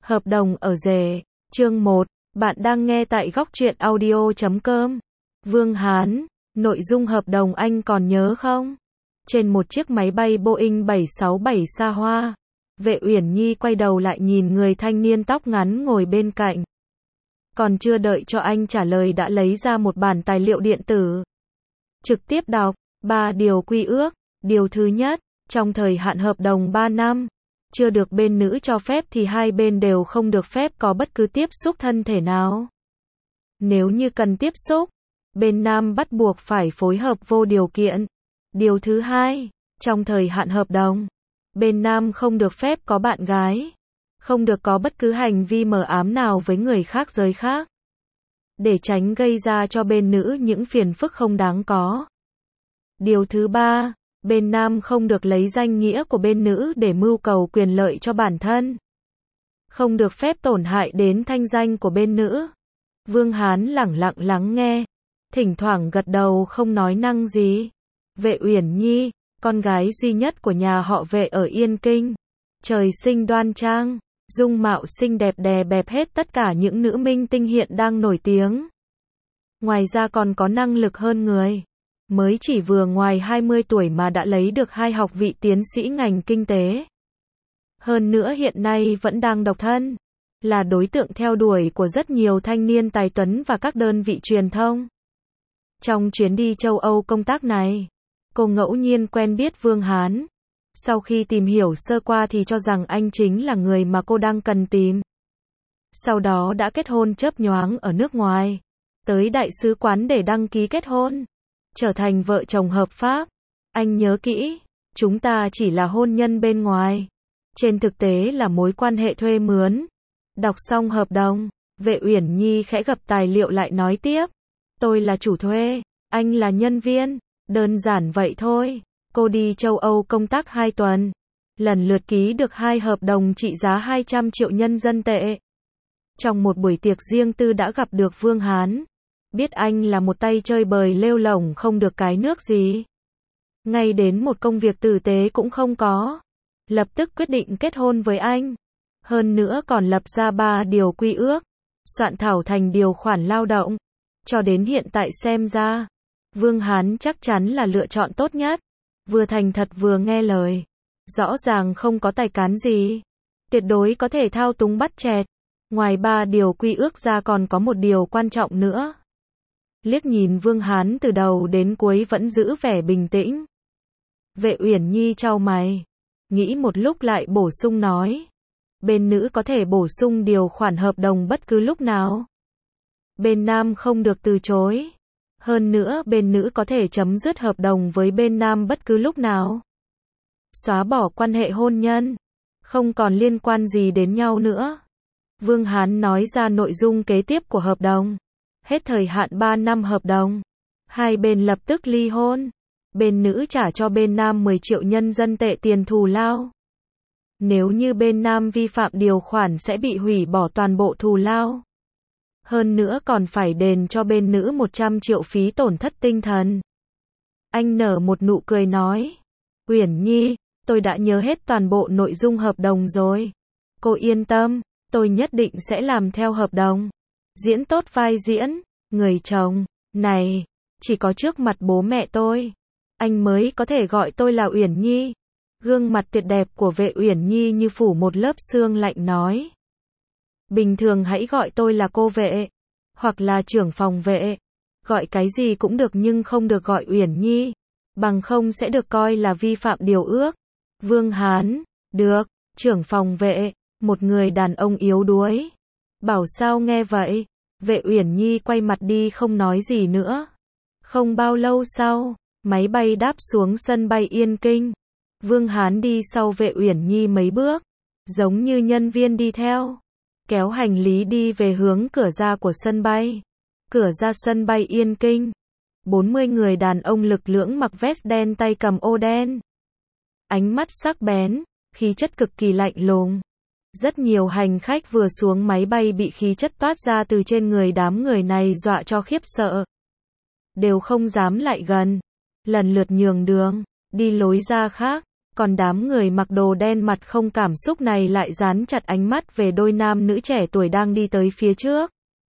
Hợp đồng ở rể. Chương 1. Bạn đang nghe tại góc truyện audio.com. Vương Hán, nội dung hợp đồng anh còn nhớ không? Trên một chiếc máy bay Boeing 767 xa hoa, Vệ Uyển Nhi quay đầu lại nhìn người thanh niên tóc ngắn ngồi bên cạnh. Còn chưa đợi cho anh trả lời đã lấy ra một bản tài liệu điện tử. Trực tiếp đọc, 3 điều quy ước. Điều thứ nhất, trong thời hạn hợp đồng 3 năm, chưa được bên nữ cho phép thì hai bên đều không được phép có bất cứ tiếp xúc thân thể nào. Nếu như cần tiếp xúc, bên nam bắt buộc phải phối hợp vô điều kiện. Điều thứ hai, trong thời hạn hợp đồng, bên nam không được phép có bạn gái, không được có bất cứ hành vi mờ ám nào với người khác giới khác, để tránh gây ra cho bên nữ những phiền phức không đáng có. Điều thứ ba, bên nam không được lấy danh nghĩa của bên nữ để mưu cầu quyền lợi cho bản thân, không được phép tổn hại đến thanh danh của bên nữ. Vương Hán lẳng lặng lắng nghe, thỉnh thoảng gật đầu không nói năng gì. Vệ Uyển Nhi, con gái duy nhất của nhà họ Vệ ở Yên Kinh, trời sinh đoan trang, dung mạo xinh đẹp đè bẹp hết tất cả những nữ minh tinh hiện đang nổi tiếng. Ngoài ra còn có năng lực hơn người. Mới chỉ vừa ngoài 20 tuổi mà đã lấy được 2 học vị tiến sĩ ngành kinh tế. Hơn nữa hiện nay vẫn đang độc thân, là đối tượng theo đuổi của rất nhiều thanh niên tài tuấn và các đơn vị truyền thông. Trong chuyến đi châu Âu công tác này, cô ngẫu nhiên quen biết Vương Hán. Sau khi tìm hiểu sơ qua thì cho rằng anh chính là người mà cô đang cần tìm. Sau đó đã kết hôn chớp nhoáng ở nước ngoài, tới đại sứ quán để đăng ký kết hôn, trở thành vợ chồng hợp pháp. Anh nhớ kỹ, chúng ta chỉ là hôn nhân bên ngoài, trên thực tế là mối quan hệ thuê mướn. Đọc xong hợp đồng, Vệ Uyển Nhi khẽ gập tài liệu lại nói tiếp. Tôi là chủ thuê, anh là nhân viên, đơn giản vậy thôi. Cô đi châu Âu công tác 2 tuần, lần lượt ký được 2 hợp đồng trị giá 200 triệu nhân dân tệ. Trong một buổi tiệc riêng tư đã gặp được Vương Hán. Biết anh là một tay chơi bời lêu lổng không được cái nước gì, ngay đến một công việc tử tế cũng không có, lập tức quyết định kết hôn với anh. Hơn nữa còn lập ra 3 điều quy ước, soạn thảo thành điều khoản lao động. Cho đến hiện tại xem ra, Vương Hán chắc chắn là lựa chọn tốt nhất. Vừa thành thật vừa nghe lời, rõ ràng không có tài cán gì, tuyệt đối có thể thao túng bắt chẹt. Ngoài 3 điều quy ước ra còn có một điều quan trọng nữa. Liếc nhìn Vương Hán từ đầu đến cuối vẫn giữ vẻ bình tĩnh. Vệ Uyển Nhi chau mày, nghĩ một lúc lại bổ sung nói. Bên nữ có thể bổ sung điều khoản hợp đồng bất cứ lúc nào. Bên nam không được từ chối. Hơn nữa bên nữ có thể chấm dứt hợp đồng với bên nam bất cứ lúc nào. Xóa bỏ quan hệ hôn nhân, không còn liên quan gì đến nhau nữa. Vương Hán nói ra nội dung kế tiếp của hợp đồng. Hết thời hạn 3 năm hợp đồng, hai bên lập tức ly hôn. Bên nữ trả cho bên nam 10 triệu nhân dân tệ tiền thù lao. Nếu như bên nam vi phạm điều khoản sẽ bị hủy bỏ toàn bộ thù lao. Hơn nữa còn phải đền cho bên nữ 100 triệu phí tổn thất tinh thần. Anh nở một nụ cười nói. Uyển Nhi, tôi đã nhớ hết toàn bộ nội dung hợp đồng rồi. Cô yên tâm, tôi nhất định sẽ làm theo hợp đồng. Diễn tốt vai diễn, người chồng, này, chỉ có trước mặt bố mẹ tôi, anh mới có thể gọi tôi là Uyển Nhi. Gương mặt tuyệt đẹp của Vệ Uyển Nhi như phủ một lớp sương lạnh nói. Bình thường hãy gọi tôi là cô Vệ, hoặc là trưởng phòng Vệ. Gọi cái gì cũng được nhưng không được gọi Uyển Nhi, bằng không sẽ được coi là vi phạm điều ước. Vương Hán, được, trưởng phòng Vệ, một người đàn ông yếu đuối. Bảo sao nghe vậy? Vệ Uyển Nhi quay mặt đi không nói gì nữa. Không bao lâu sau, máy bay đáp xuống sân bay Yên Kinh. Vương Hán đi sau Vệ Uyển Nhi mấy bước, giống như nhân viên đi theo, kéo hành lý đi về hướng cửa ra của sân bay. Cửa ra sân bay Yên Kinh, 40 người đàn ông lực lưỡng mặc vest đen tay cầm ô đen. Ánh mắt sắc bén, khí chất cực kỳ lạnh lùng. Rất nhiều hành khách vừa xuống máy bay bị khí chất toát ra từ trên người đám người này dọa cho khiếp sợ. Đều không dám lại gần, lần lượt nhường đường, đi lối ra khác. Còn đám người mặc đồ đen mặt không cảm xúc này lại dán chặt ánh mắt về đôi nam nữ trẻ tuổi đang đi tới phía trước.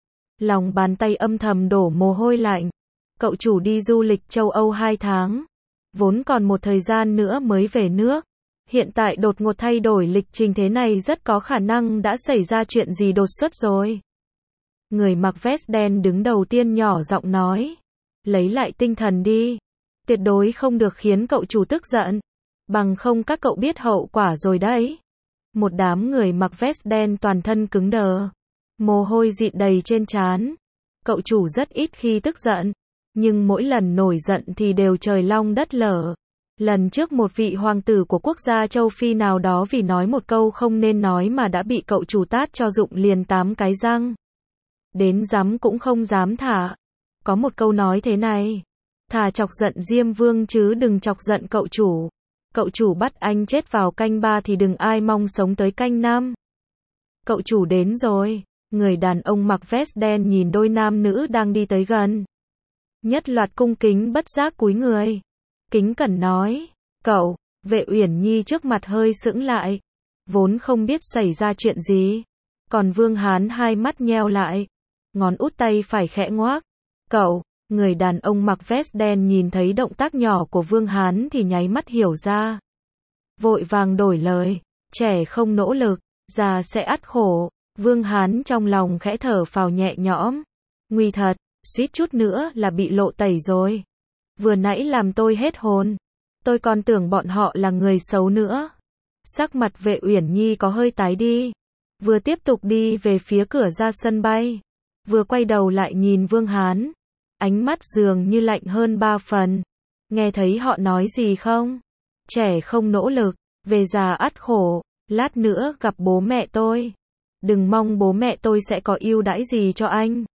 Lòng bàn tay âm thầm đổ mồ hôi lạnh. Cậu chủ đi du lịch châu Âu 2 tháng. Vốn còn một thời gian nữa mới về nước. Hiện tại đột ngột thay đổi lịch trình thế này rất có khả năng đã xảy ra chuyện gì đột xuất rồi. Người mặc vest đen đứng đầu tiên nhỏ giọng nói. Lấy lại tinh thần đi. Tuyệt đối không được khiến cậu chủ tức giận. Bằng không các cậu biết hậu quả rồi đấy. Một đám người mặc vest đen toàn thân cứng đờ. Mồ hôi dịn đầy trên trán. Cậu chủ rất ít khi tức giận. Nhưng mỗi lần nổi giận thì đều trời long đất lở. Lần trước một vị hoàng tử của quốc gia châu Phi nào đó vì nói một câu không nên nói mà đã bị cậu chủ tát cho rụng liền 8 cái răng. Đến giám cũng không dám thả. Có một câu nói thế này. Thà chọc giận Diêm Vương chứ đừng chọc giận cậu chủ. Cậu chủ bắt anh chết vào canh 3 thì đừng ai mong sống tới canh 5. Cậu chủ đến rồi. Người đàn ông mặc vest đen nhìn đôi nam nữ đang đi tới gần. Nhất loạt cung kính bất giác cúi người. Kính cẩn nói. Cậu, Vệ Uyển Nhi trước mặt hơi sững lại. Vốn không biết xảy ra chuyện gì. Còn Vương Hán hai mắt nheo lại. Ngón út tay phải khẽ ngoác. Cậu, người đàn ông mặc vest đen nhìn thấy động tác nhỏ của Vương Hán thì nháy mắt hiểu ra. Vội vàng đổi lời. Trẻ không nỗ lực, già sẽ ắt khổ. Vương Hán trong lòng khẽ thở phào nhẹ nhõm. Nguy thật, suýt chút nữa là bị lộ tẩy rồi. Vừa nãy làm tôi hết hồn. Tôi còn tưởng bọn họ là người xấu nữa. Sắc mặt Vệ Uyển Nhi có hơi tái đi. Vừa tiếp tục đi về phía cửa ra sân bay. Vừa quay đầu lại nhìn Vương Hán. Ánh mắt dường như lạnh hơn 3 phần. Nghe thấy họ nói gì không? Trẻ không nỗ lực, về già ắt khổ. Lát nữa gặp bố mẹ tôi. Đừng mong bố mẹ tôi sẽ có ưu đãi gì cho anh.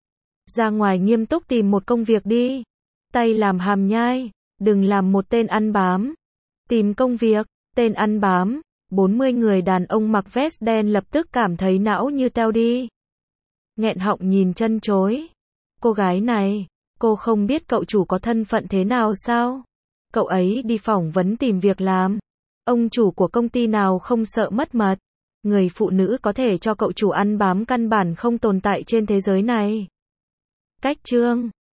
Ra ngoài nghiêm túc tìm một công việc đi. Tay làm hàm nhai. Đừng làm một tên ăn bám. Tìm công việc, tên ăn bám. 40 người đàn ông mặc vest đen lập tức cảm thấy não như teo đi. Nghẹn họng nhìn chân chối. Cô gái này, cô không biết cậu chủ có thân phận thế nào sao? Cậu ấy đi phỏng vấn tìm việc làm. Ông chủ của công ty nào không sợ mất mật. Người phụ nữ có thể cho cậu chủ ăn bám căn bản không tồn tại trên thế giới này. Cách chương